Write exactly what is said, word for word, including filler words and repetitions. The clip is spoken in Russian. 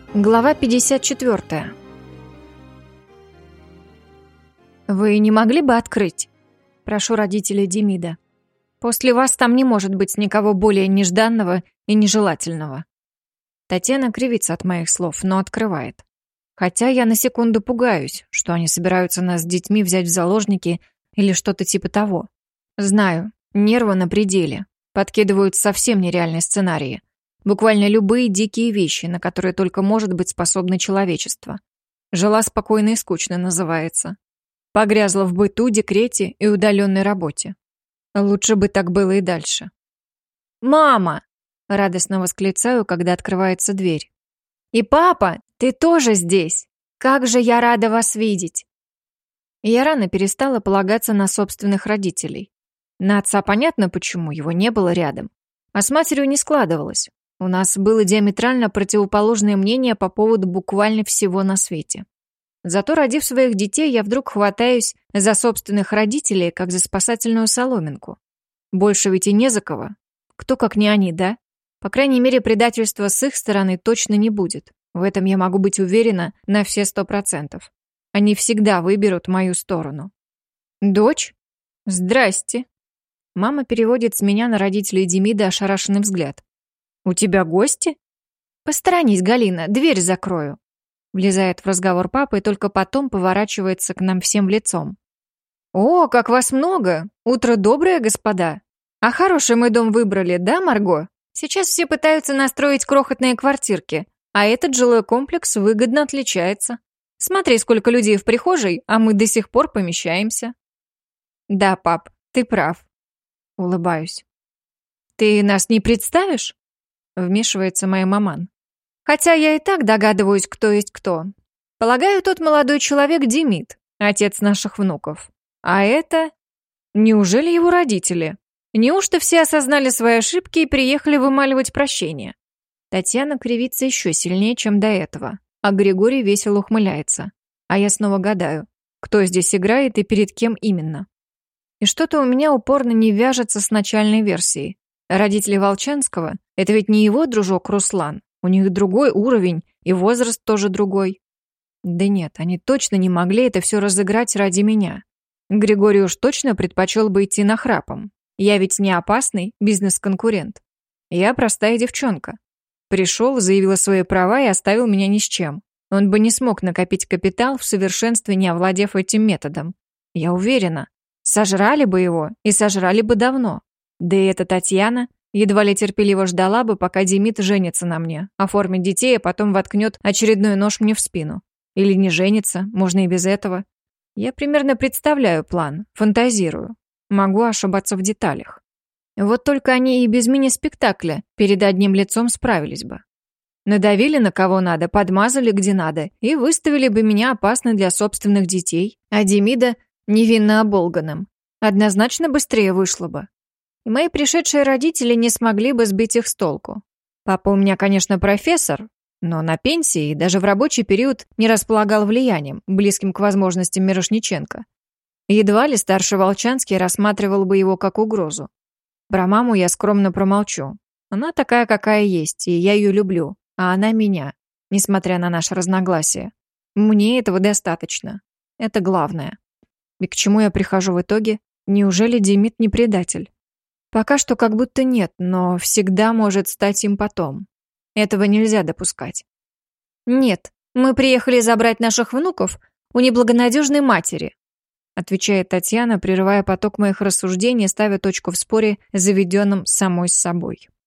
Глава пятьдесят четвёртая. «Вы не могли бы открыть?» Прошу родителей Демида. «После вас там не может быть никого более нежданного и нежелательного». Татьяна кривится от моих слов, но открывает. Хотя я на секунду пугаюсь, что они собираются нас с детьми взять в заложники или что-то типа того. Знаю, нервы на пределе. Подкидывают совсем нереальные сценарии. Буквально любые дикие вещи, на которые только может быть способно человечество. «Жила спокойно и скучно» называется. Погрязла в быту, декрете и удаленной работе. Лучше бы так было и дальше. «Мама!» — радостно восклицаю, когда открывается дверь. «И папа, ты тоже здесь! Как же я рада вас видеть!» Я рано перестала полагаться на собственных родителей. На отца понятно, почему его не было рядом. А с матерью не складывалось. У нас было диаметрально противоположное мнение по поводу буквально всего на свете. Зато, родив своих детей, я вдруг хватаюсь за собственных родителей, как за спасательную соломинку. Больше ведь и не за кого. Кто как не они, да? По крайней мере, предательства с их стороны точно не будет. В этом я могу быть уверена на все сто процентов. Они всегда выберут мою сторону. «Дочь? Здрасте!» Мама переводит с меня на родителей Демида ошарашенный взгляд. «У тебя гости?» «Посторонись, Галина, дверь закрою». Влезает в разговор папа и только потом поворачивается к нам всем лицом. «О, как вас много! Утро доброе, господа! А хороший мы дом выбрали, да, Марго? Сейчас все пытаются настроить крохотные квартирки, а этот жилой комплекс выгодно отличается. Смотри, сколько людей в прихожей, а мы до сих пор помещаемся». «Да, пап, ты прав». Улыбаюсь. «Ты нас не представишь?» Вмешивается моя маман. «Хотя я и так догадываюсь, кто есть кто. Полагаю, тот молодой человек Демид, отец наших внуков. А это... Неужели его родители? Неужто все осознали свои ошибки и приехали вымаливать прощение?» Татьяна кривится еще сильнее, чем до этого, а Григорий весело ухмыляется. А я снова гадаю, кто здесь играет и перед кем именно. И что-то у меня упорно не вяжется с начальной версией. Родители Волчанского — это ведь не его дружок Руслан. У них другой уровень, и возраст тоже другой. Да нет, они точно не могли это все разыграть ради меня. Григорий уж точно предпочел бы идти нахрапом. Я ведь не опасный бизнес-конкурент. Я простая девчонка. Пришел, заявил свои права и оставил меня ни с чем. Он бы не смог накопить капитал в совершенстве, не овладев этим методом. Я уверена, сожрали бы его, и сожрали бы давно. Да и эта Татьяна едва ли терпеливо ждала бы, пока Демид женится на мне, оформит детей, а потом воткнет очередной нож мне в спину. Или не женится, можно и без этого. Я примерно представляю план, фантазирую. Могу ошибаться в деталях. Вот только они и без мини-спектакля перед одним лицом справились бы. Надавили на кого надо, подмазали где надо и выставили бы меня опасной для собственных детей, а Демида невинно оболганным. Однозначно быстрее вышло бы. И мои пришедшие родители не смогли бы сбить их с толку. Папа у меня, конечно, профессор, но на пенсии и даже в рабочий период не располагал влиянием, близким к возможностям Мирошниченко. Едва ли старший Волчанский рассматривал бы его как угрозу. Про маму я скромно промолчу. Она такая, какая есть, и я ее люблю, а она меня, несмотря на наше разногласие. Мне этого достаточно. Это главное. И к чему я прихожу в итоге? Неужели Демид не предатель? Пока что как будто нет, но всегда может стать им потом. Этого нельзя допускать. «Нет, мы приехали забрать наших внуков у неблагонадежной матери», отвечает Татьяна, прерывая поток моих рассуждений, ставя точку в споре, заведенном самой с собой.